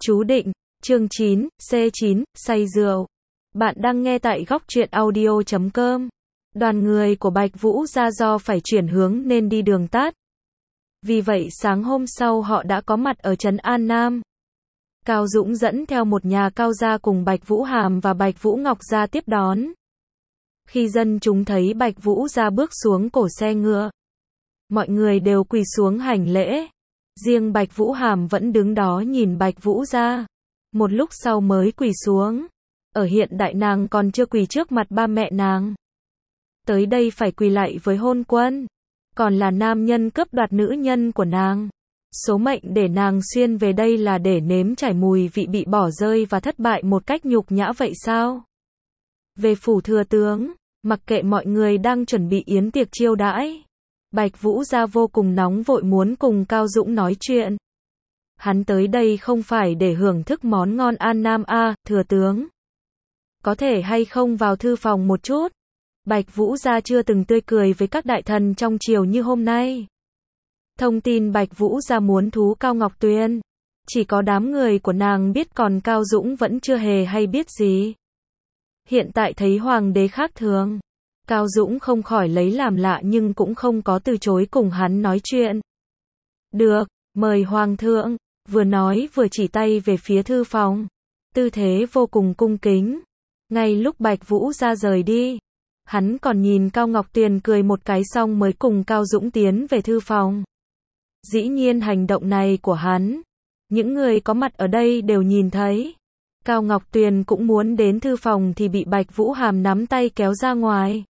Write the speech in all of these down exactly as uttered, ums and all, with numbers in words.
Chú định, chương chín, C chín, say rượu. Bạn đang nghe tại góc truyện audio chấm com. Đoàn người của Bạch Vũ Gia do phải chuyển hướng nên đi đường tắt. Vì vậy sáng hôm sau họ đã có mặt ở trấn An Nam. Cao Dũng dẫn theo một nhà Cao gia cùng Bạch Vũ Hàm và Bạch Vũ Ngọc gia tiếp đón. Khi dân chúng thấy Bạch Vũ Gia bước xuống cổ xe ngựa, mọi người đều quỳ xuống hành lễ. Riêng Bạch Vũ Hàm vẫn đứng đó nhìn Bạch Vũ Gia. Một lúc sau mới quỳ xuống. Ở hiện đại nàng còn chưa quỳ trước mặt ba mẹ nàng. Tới đây phải quỳ lại với hôn quân. Còn là nam nhân cướp đoạt nữ nhân của nàng. Số mệnh để nàng xuyên về đây là để nếm trải mùi vị bị bỏ rơi và thất bại một cách nhục nhã vậy sao? Về phủ thừa tướng, mặc kệ mọi người đang chuẩn bị yến tiệc chiêu đãi, Bạch Vũ Gia vô cùng nóng vội muốn cùng Cao Dũng nói chuyện. Hắn tới đây không phải để hưởng thức món ngon An Nam a, thừa tướng. Có thể hay không vào thư phòng một chút? Bạch Vũ Gia chưa từng tươi cười với các đại thần trong triều như hôm nay. Thông tin Bạch Vũ Gia muốn thú Cao Ngọc Tuyền, chỉ có đám người của nàng biết, còn Cao Dũng vẫn chưa hề hay biết gì. Hiện tại thấy hoàng đế khác thường, Cao Dũng không khỏi lấy làm lạ nhưng cũng không có từ chối cùng hắn nói chuyện. Được, mời hoàng thượng, vừa nói vừa chỉ tay về phía thư phòng, tư thế vô cùng cung kính. Ngay lúc Bạch Vũ Gia rời đi, hắn còn nhìn Cao Ngọc Tuyền cười một cái xong mới cùng Cao Dũng tiến về thư phòng. Dĩ nhiên hành động này của hắn, những người có mặt ở đây đều nhìn thấy. Cao Ngọc Tuyền cũng muốn đến thư phòng thì bị Bạch Vũ Hàm nắm tay kéo ra ngoài.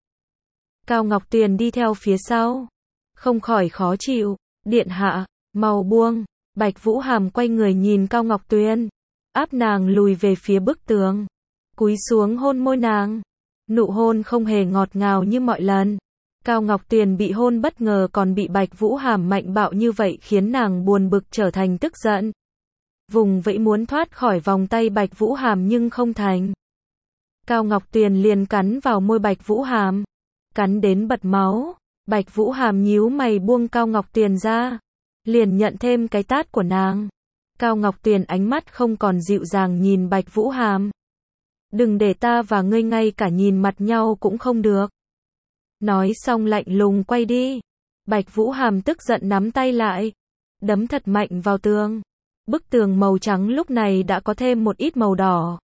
Cao Ngọc Tuyền đi theo phía sau, không khỏi khó chịu. Điện hạ, mau buông. Bạch Vũ Hàm quay người nhìn Cao Ngọc Tuyền, áp nàng lùi về phía bức tường, cúi xuống hôn môi nàng. Nụ hôn không hề ngọt ngào như mọi lần. Cao Ngọc Tuyền bị hôn bất ngờ còn bị Bạch Vũ Hàm mạnh bạo như vậy khiến nàng buồn bực trở thành tức giận. Vùng vẫy muốn thoát khỏi vòng tay Bạch Vũ Hàm nhưng không thành. Cao Ngọc Tuyền liền cắn vào môi Bạch Vũ Hàm, cắn đến bật máu. Bạch Vũ Hàm nhíu mày buông Cao Ngọc Tuyền ra, liền nhận thêm cái tát của nàng. Cao Ngọc Tuyền ánh mắt không còn dịu dàng nhìn Bạch Vũ Hàm. Đừng để ta và ngươi ngay cả nhìn mặt nhau cũng không được. Nói xong lạnh lùng quay đi. Bạch Vũ Hàm tức giận nắm tay lại, đấm thật mạnh vào tường. Bức tường màu trắng lúc này đã có thêm một ít màu đỏ.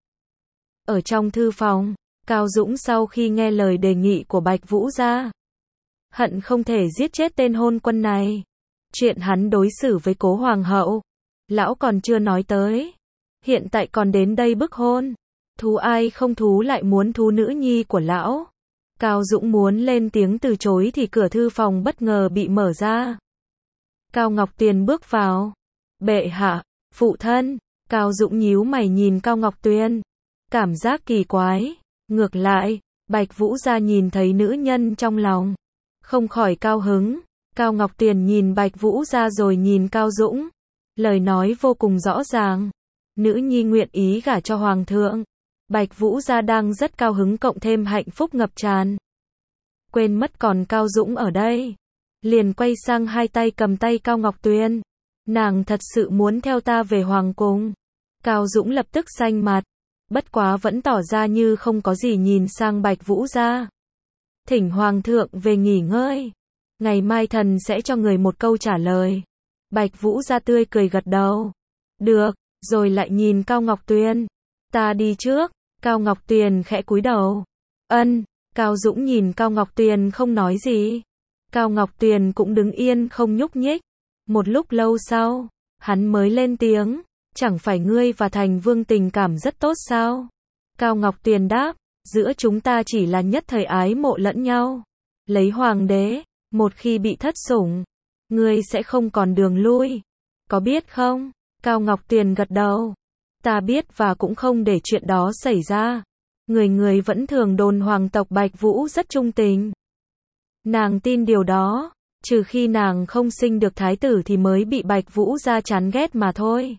Ở trong thư phòng, Cao Dũng sau khi nghe lời đề nghị của Bạch Vũ Gia, hận không thể giết chết tên hôn quân này. Chuyện hắn đối xử với cố hoàng hậu, lão còn chưa nói tới. Hiện tại còn đến đây bức hôn. Thú ai không thú lại muốn thú nữ nhi của lão. Cao Dũng muốn lên tiếng từ chối thì cửa thư phòng bất ngờ bị mở ra. Cao Ngọc Tuyền bước vào. Bệ hạ, phụ thân. Cao Dũng nhíu mày nhìn Cao Ngọc Tuyền, cảm giác kỳ quái. Ngược lại, Bạch Vũ Gia nhìn thấy nữ nhân trong lòng, không khỏi cao hứng. Cao Ngọc Tuyền nhìn Bạch Vũ Gia rồi nhìn Cao Dũng, lời nói vô cùng rõ ràng. Nữ nhi nguyện ý gả cho hoàng thượng. Bạch Vũ Gia đang rất cao hứng cộng thêm hạnh phúc ngập tràn. Quên mất còn Cao Dũng ở đây, liền quay sang hai tay cầm tay Cao Ngọc Tuyền. Nàng thật sự muốn theo ta về hoàng cung. Cao Dũng lập tức xanh mặt, bất quá vẫn tỏ ra như không có gì nhìn sang Bạch Vũ Gia. Thỉnh hoàng thượng về nghỉ ngơi. Ngày mai thần sẽ cho người một câu trả lời. Bạch Vũ Gia tươi cười gật đầu. Được, rồi lại nhìn Cao Ngọc Tuyền. Ta đi trước. Cao Ngọc Tuyền khẽ cúi đầu. Ân. Cao Dũng nhìn Cao Ngọc Tuyền không nói gì. Cao Ngọc Tuyền cũng đứng yên không nhúc nhích. Một lúc lâu sau, hắn mới lên tiếng. Chẳng phải ngươi và Thành Vương tình cảm rất tốt sao? Cao Ngọc Tuyền đáp. Giữa chúng ta chỉ là nhất thời ái mộ lẫn nhau. Lấy hoàng đế, một khi bị thất sủng, ngươi sẽ không còn đường lui. Có biết không? Cao Ngọc Tuyền gật đầu. Ta biết và cũng không để chuyện đó xảy ra. Người người vẫn thường đồn hoàng tộc Bạch Vũ rất trung tình. Nàng tin điều đó, trừ khi nàng không sinh được thái tử thì mới bị Bạch Vũ Gia chán ghét mà thôi.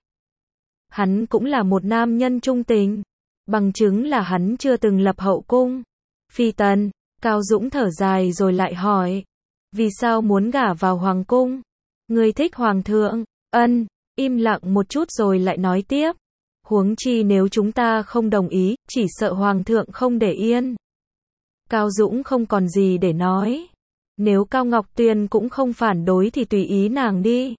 Hắn cũng là một nam nhân trung tình, bằng chứng là hắn chưa từng lập hậu cung. Phi tần. Cao Dũng thở dài rồi lại hỏi. Vì sao muốn gả vào hoàng cung? Ngươi thích hoàng thượng? Ân. Im lặng một chút rồi lại nói tiếp. Huống chi nếu chúng ta không đồng ý, chỉ sợ Hoàng thượng không để yên. Cao Dũng không còn gì để nói. Nếu Cao Ngọc Tuyền cũng không phản đối thì tùy ý nàng đi.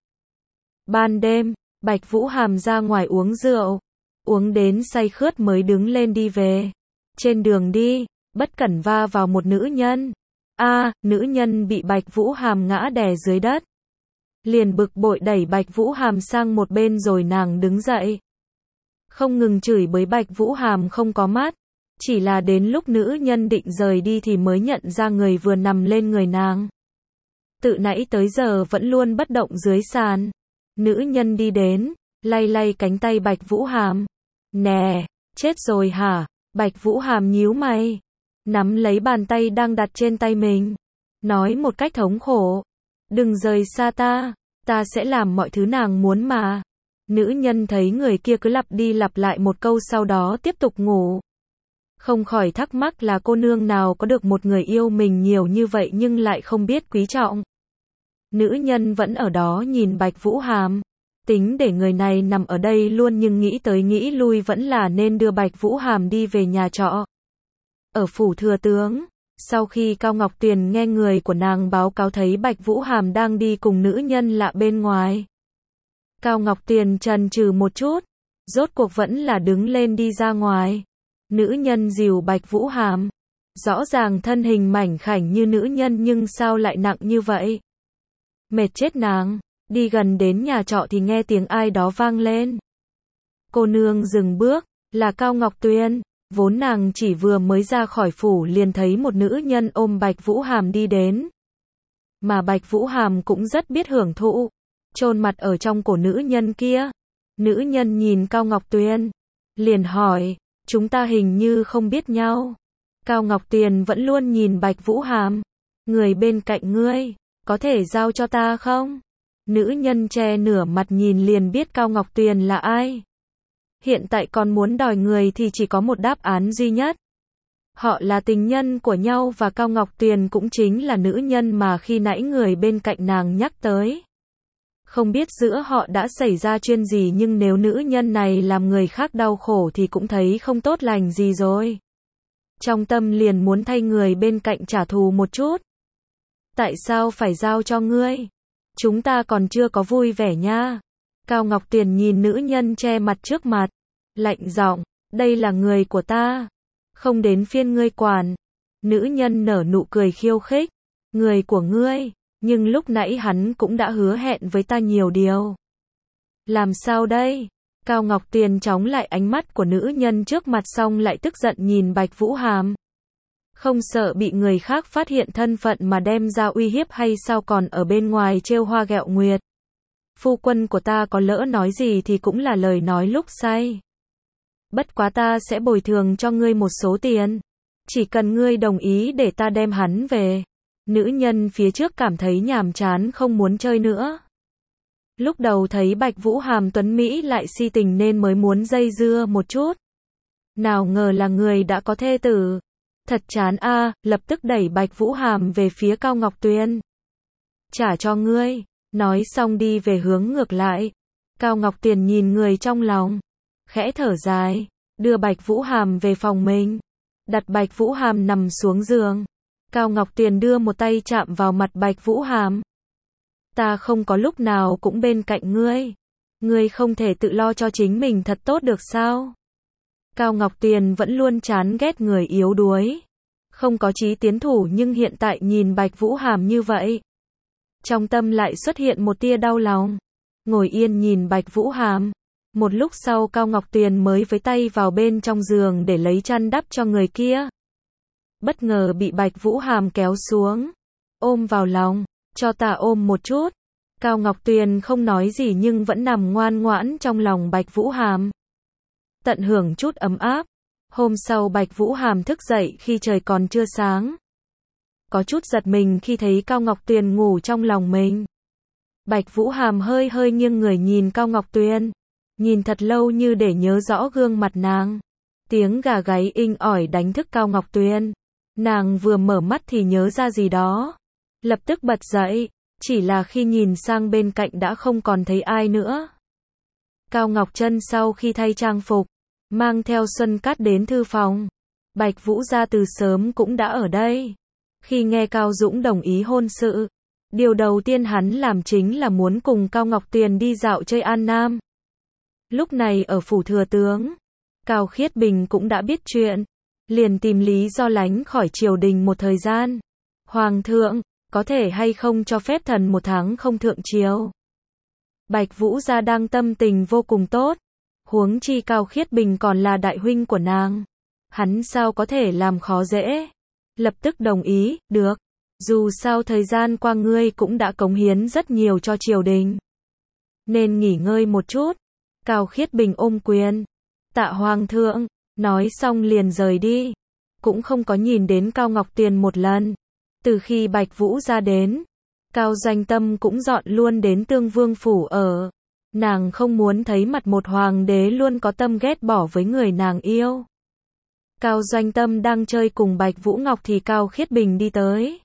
Ban đêm, Bạch Vũ Hàm ra ngoài uống rượu. Uống đến say khướt mới đứng lên đi về. Trên đường đi, bất cẩn va vào một nữ nhân. A, à, nữ nhân bị Bạch Vũ Hàm ngã đè dưới đất. Liền bực bội đẩy Bạch Vũ Hàm sang một bên rồi nàng đứng dậy. Không ngừng chửi bới Bạch Vũ Hàm không có mắt. Chỉ là đến lúc nữ nhân định rời đi thì mới nhận ra người vừa nằm lên người nàng. Tự nãy tới giờ vẫn luôn bất động dưới sàn. Nữ nhân đi đến, lay lay cánh tay Bạch Vũ Hàm. Nè, chết rồi hả? Bạch Vũ Hàm nhíu mày. Nắm lấy bàn tay đang đặt trên tay mình. Nói một cách thống khổ. Đừng rời xa ta, ta sẽ làm mọi thứ nàng muốn mà. Nữ nhân thấy người kia cứ lặp đi lặp lại một câu sau đó tiếp tục ngủ. Không khỏi thắc mắc là cô nương nào có được một người yêu mình nhiều như vậy nhưng lại không biết quý trọng. Nữ nhân vẫn ở đó nhìn Bạch Vũ Hàm. Tính để người này nằm ở đây luôn nhưng nghĩ tới nghĩ lui vẫn là nên đưa Bạch Vũ Hàm đi về nhà trọ. Ở phủ thừa tướng, sau khi Cao Ngọc Tuyền nghe người của nàng báo cáo thấy Bạch Vũ Hàm đang đi cùng nữ nhân lạ bên ngoài. Cao Ngọc Tuyền chần chừ một chút, rốt cuộc vẫn là đứng lên đi ra ngoài. Nữ nhân dìu Bạch Vũ Hàm. Rõ ràng thân hình mảnh khảnh như nữ nhân nhưng sao lại nặng như vậy? Mệt chết nàng. Đi gần đến nhà trọ thì nghe tiếng ai đó vang lên. Cô nương dừng bước, là Cao Ngọc Tuyền. Vốn nàng chỉ vừa mới ra khỏi phủ liền thấy một nữ nhân ôm Bạch Vũ Hàm đi đến. Mà Bạch Vũ Hàm cũng rất biết hưởng thụ. Chôn mặt ở trong cổ nữ nhân kia. Nữ nhân nhìn Cao Ngọc Tuyền. Liền hỏi, chúng ta hình như không biết nhau. Cao Ngọc Tuyền vẫn luôn nhìn Bạch Vũ Hàm. Người bên cạnh ngươi, có thể giao cho ta không? Nữ nhân che nửa mặt nhìn liền biết Cao Ngọc Tuyền là ai. Hiện tại còn muốn đòi người thì chỉ có một đáp án duy nhất. Họ là tình nhân của nhau và Cao Ngọc Tuyền cũng chính là nữ nhân mà khi nãy người bên cạnh nàng nhắc tới. Không biết giữa họ đã xảy ra chuyện gì nhưng nếu nữ nhân này làm người khác đau khổ thì cũng thấy không tốt lành gì rồi. Trong tâm liền muốn thay người bên cạnh trả thù một chút. Tại sao phải giao cho ngươi? Chúng ta còn chưa có vui vẻ nha. Cao Ngọc Tuyền nhìn nữ nhân che mặt trước mặt. Lạnh giọng, đây là người của ta. Không đến phiên ngươi quản. Nữ nhân nở nụ cười khiêu khích. Người của ngươi. Nhưng lúc nãy hắn cũng đã hứa hẹn với ta nhiều điều. Làm sao đây? Cao Ngọc Tuyền chóng lại ánh mắt của nữ nhân trước mặt xong lại tức giận nhìn Bạch Vũ Hàm. Không sợ bị người khác phát hiện thân phận mà đem ra uy hiếp hay sao còn ở bên ngoài trêu hoa ghẹo nguyệt. Phu quân của ta có lỡ nói gì thì cũng là lời nói lúc say. Bất quá ta sẽ bồi thường cho ngươi một số tiền. Chỉ cần ngươi đồng ý để ta đem hắn về. Nữ nhân phía trước cảm thấy nhàm chán không muốn chơi nữa. Lúc đầu thấy Bạch Vũ Hàm tuấn Mỹ lại si tình nên mới muốn dây dưa một chút. Nào ngờ là người đã có thê tử. Thật chán a, à, lập tức đẩy Bạch Vũ Hàm về phía Cao Ngọc Tuyền. Trả cho ngươi. Nói xong đi về hướng ngược lại. Cao Ngọc Tuyền nhìn người trong lòng. Khẽ thở dài. Đưa Bạch Vũ Hàm về phòng mình. Đặt Bạch Vũ Hàm nằm xuống giường. Cao Ngọc Tuyền đưa một tay chạm vào mặt Bạch Vũ Hàm. Ta không có lúc nào cũng bên cạnh ngươi. Ngươi không thể tự lo cho chính mình thật tốt được sao? Cao Ngọc Tuyền vẫn luôn chán ghét người yếu đuối. Không có chí tiến thủ nhưng hiện tại nhìn Bạch Vũ Hàm như vậy. Trong tâm lại xuất hiện một tia đau lòng. Ngồi yên nhìn Bạch Vũ Hàm. Một lúc sau Cao Ngọc Tuyền mới với tay vào bên trong giường để lấy chăn đắp cho người kia. Bất ngờ bị Bạch Vũ Hàm kéo xuống. Ôm vào lòng. Cho ta ôm một chút. Cao Ngọc Tuyền không nói gì nhưng vẫn nằm ngoan ngoãn trong lòng Bạch Vũ Hàm. Tận hưởng chút ấm áp. Hôm sau Bạch Vũ Hàm thức dậy khi trời còn chưa sáng. Có chút giật mình khi thấy Cao Ngọc Tuyền ngủ trong lòng mình. Bạch Vũ Hàm hơi hơi nghiêng người nhìn Cao Ngọc Tuyền. Nhìn thật lâu như để nhớ rõ gương mặt nàng. Tiếng gà gáy inh ỏi đánh thức Cao Ngọc Tuyền. Nàng vừa mở mắt thì nhớ ra gì đó. Lập tức bật dậy. Chỉ là khi nhìn sang bên cạnh đã không còn thấy ai nữa. Cao Ngọc Trân sau khi thay trang phục, mang theo Xuân Cát đến thư phòng. Bạch Vũ Gia từ sớm cũng đã ở đây. Khi nghe Cao Dũng đồng ý hôn sự, điều đầu tiên hắn làm chính là muốn cùng Cao Ngọc Tuyền đi dạo chơi An Nam. Lúc này ở phủ thừa tướng, Cao Khiết Bình cũng đã biết chuyện, liền tìm lý do lánh khỏi triều đình một thời gian. Hoàng thượng, có thể hay không cho phép thần một tháng không thượng triều? Bạch Vũ Gia đang tâm tình vô cùng tốt, huống chi Cao Khiết Bình còn là đại huynh của nàng. Hắn sao có thể làm khó dễ? Lập tức đồng ý, được. Dù sao thời gian qua ngươi cũng đã cống hiến rất nhiều cho triều đình, nên nghỉ ngơi một chút. Cao Khiết Bình ôm quyền. Tạ Hoàng thượng, nói xong liền rời đi. Cũng không có nhìn đến Cao Ngọc Tuyền một lần. Từ khi Bạch Vũ Gia đến, Cao Doanh Tâm cũng dọn luôn đến Tương Vương phủ ở. Nàng không muốn thấy mặt một hoàng đế luôn có tâm ghét bỏ với người nàng yêu. Cao Doanh Tâm đang chơi cùng Bạch Vũ Ngọc thì Cao Khiết Bình đi tới.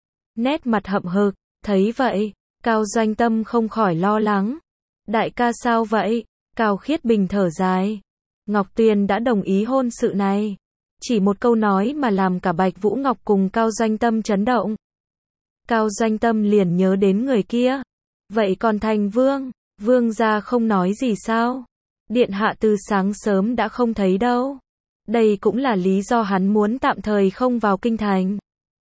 Nét mặt hậm hực, thấy vậy, Cao Doanh Tâm không khỏi lo lắng. Đại ca sao vậy? Cao Khiết Bình thở dài. Ngọc Tuyền đã đồng ý hôn sự này. Chỉ một câu nói mà làm cả Bạch Vũ Ngọc cùng Cao Doanh Tâm chấn động. Cao Doanh Tâm liền nhớ đến người kia. Vậy còn Thành Vương, Vương gia không nói gì sao? Điện hạ từ sáng sớm đã không thấy đâu. Đây cũng là lý do hắn muốn tạm thời không vào kinh thành.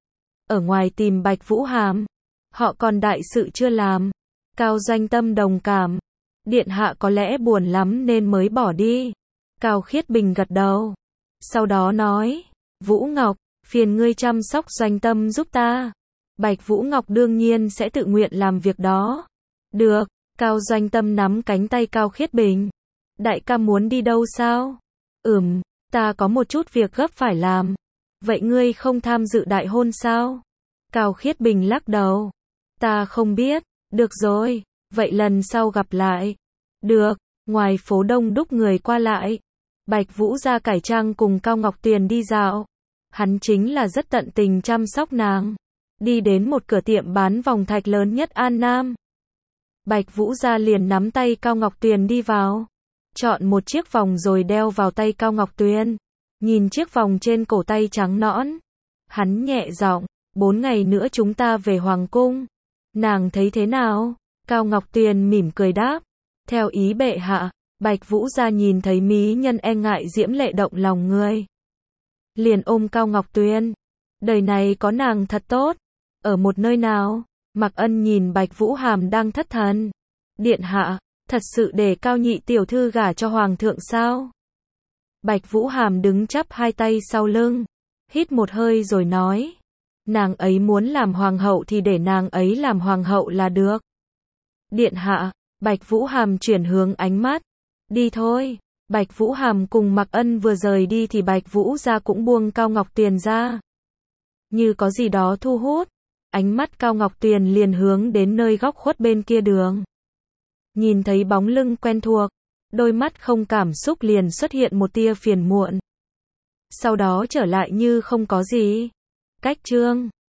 Ở ngoài tìm Bạch Vũ Hàm, họ còn đại sự chưa làm. Cao Doanh Tâm đồng cảm. Điện hạ có lẽ buồn lắm nên mới bỏ đi. Cao Khiết Bình gật đầu. Sau đó nói, Vũ Ngọc, phiền ngươi chăm sóc Doanh Tâm giúp ta. Bạch Vũ Ngọc đương nhiên sẽ tự nguyện làm việc đó. Được. Cao Doanh Tâm nắm cánh tay Cao Khiết Bình. Đại ca muốn đi đâu sao? Ừm, ta có một chút việc gấp phải làm. Vậy ngươi không tham dự đại hôn sao? Cao Khiết Bình lắc đầu. Ta không biết. Được rồi, vậy lần sau gặp lại. Được. Ngoài phố đông đúc người qua lại, Bạch Vũ Gia cải trang cùng Cao Ngọc Tuyền đi dạo. Hắn chính là rất tận tình chăm sóc nàng. Đi đến một cửa tiệm bán vòng thạch lớn nhất An Nam. Bạch Vũ Gia liền nắm tay Cao Ngọc Tuyền đi vào. Chọn một chiếc vòng rồi đeo vào tay Cao Ngọc Tuyền. Nhìn chiếc vòng trên cổ tay trắng nõn. Hắn nhẹ giọng, bốn ngày nữa chúng ta về Hoàng cung. Nàng thấy thế nào? Cao Ngọc Tuyền mỉm cười đáp. Theo ý bệ hạ. Bạch Vũ Gia nhìn thấy mỹ nhân e ngại diễm lệ động lòng người. Liền ôm Cao Ngọc Tuyền. Đời này có nàng thật tốt. Ở một nơi nào? Mạc Ân nhìn Bạch Vũ Hàm đang thất thần. Điện hạ, thật sự để Cao nhị tiểu thư gả cho Hoàng thượng sao? Bạch Vũ Hàm đứng chắp hai tay sau lưng. Hít một hơi rồi nói. Nàng ấy muốn làm hoàng hậu thì để nàng ấy làm hoàng hậu là được. Điện hạ, Bạch Vũ Hàm chuyển hướng ánh mắt. Đi thôi. Bạch Vũ Hàm cùng Mạc Ân vừa rời đi thì Bạch Vũ Gia cũng buông Cao Ngọc Tuyền ra. Như có gì đó thu hút. Ánh mắt Cao Ngọc Tuyền liền hướng đến nơi góc khuất bên kia đường. Nhìn thấy bóng lưng quen thuộc, đôi mắt không cảm xúc liền xuất hiện một tia phiền muộn. Sau đó trở lại như không có gì. Cách chương